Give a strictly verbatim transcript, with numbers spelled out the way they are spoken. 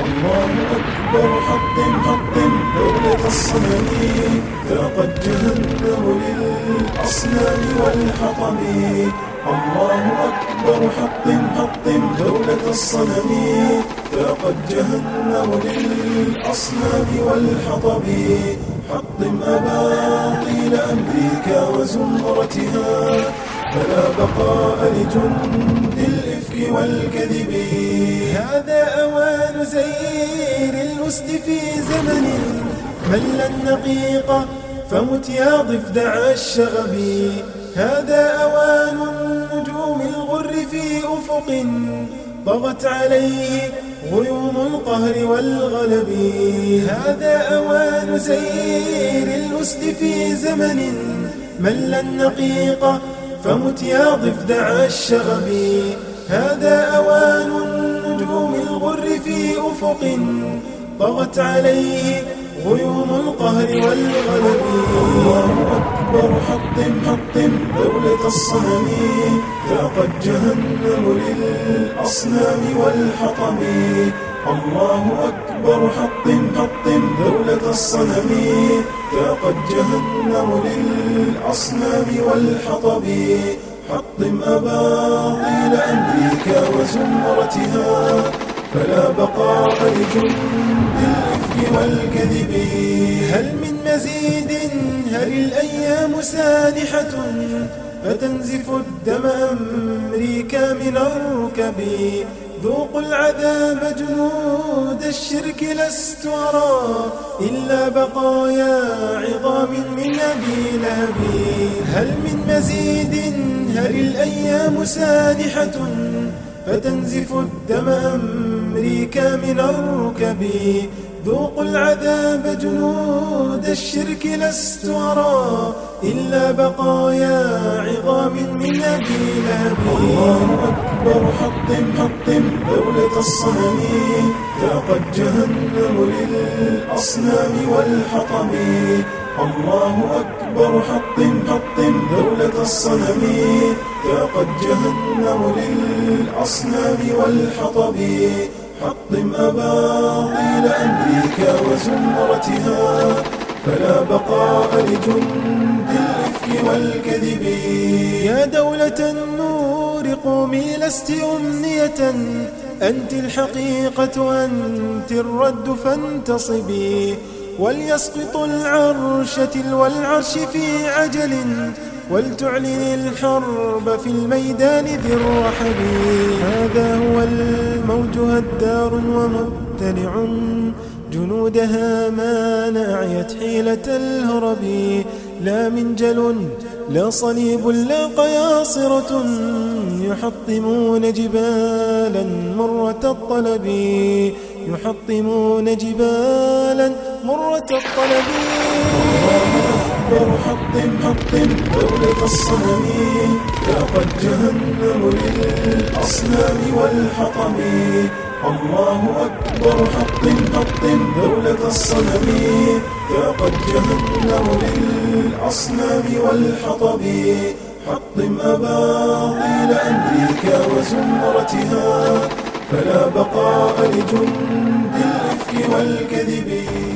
الله أكبر حطم حطم دولة الصنم، ذاقت جهنم للأصنام والحطم. الله أكبر حطم حطم دولة الصنم، ذاقت جهنم للأصنام والحطب. حطم أباطيل أمريكا وزمرتها، فلا بقاء لجند الإفك والكذب. هذا أوان زير الأسد في زمن مل النقيقة، فمت يا ضفدع الشغب. هذا أوان النجوم الغر في أفق، طغت عليه غيوم القهر والغلب. هذا أوان زير الأسد في زمن مل النقيقة، فمت يا ضفدع الشغب. هذا أوان النجوم الغر في أفق، طغت عليه غيوم القهر والغلب. الله أكبر حطم حطم دولة الصنم، ذاقت جهنم للأصنام والحطم. الله أكبر حطم حطم دولة الصنم، ذاقت جهنم للأصنام والحطب. حطم أباطيل أمريكا وزمرتها، فلا بقاء لجند الإفك والكذب. هل من مزيد؟ هل الأيام سانحة فتنزف الدم أمريكا من الركب؟ ذوقوا العذاب جنود الشرك، لست أرى إلا بقايا عظام من أبي لهب. هل من مزيد؟ هل الأيام سانحة فتنزف الدم أمريكا من الركب؟ ذوقوا العذاب جنود الشرك، لست أرى إلا بقايا عظام من أبي لهب. الله أكبر حطم حطم دولة الصنم، ذاقت جهنم للأصنام والحطم. الله أكبر حطم حطم دولة الصنم، ذاقت جهنم للأصنام والحطب. حطم أباطيل أمريكا وزمرتها، فلا بقاء لجند الإفك والكذب. يا دولة النور قومي، لست أمنية، أنت الحقيقة، أنت الرد، فانتصبي. وليسقط العرش تلو العرش في عجل، ولتعلن الحرب في الميدان ذي الرحب. هذا هو الموج هدار ومبتلع، جنودها ما نعيت حيلة الهرب. لا منجل لا صليب لا قياصرة، يحطمون جبالا مرة الطلب. يحطمون جبالا مرة الطلب. الله أكبر حطم حطم دولة الصنم، ذاقت جهنم للأصنام والحطم. الله أكبر حطم حطم دولة الصنم، ذاقت جهنم للأصنام والحطب. حطم أباطيل أمريكا وزمرتها، فلا بقاء لجند الإفك والكذب.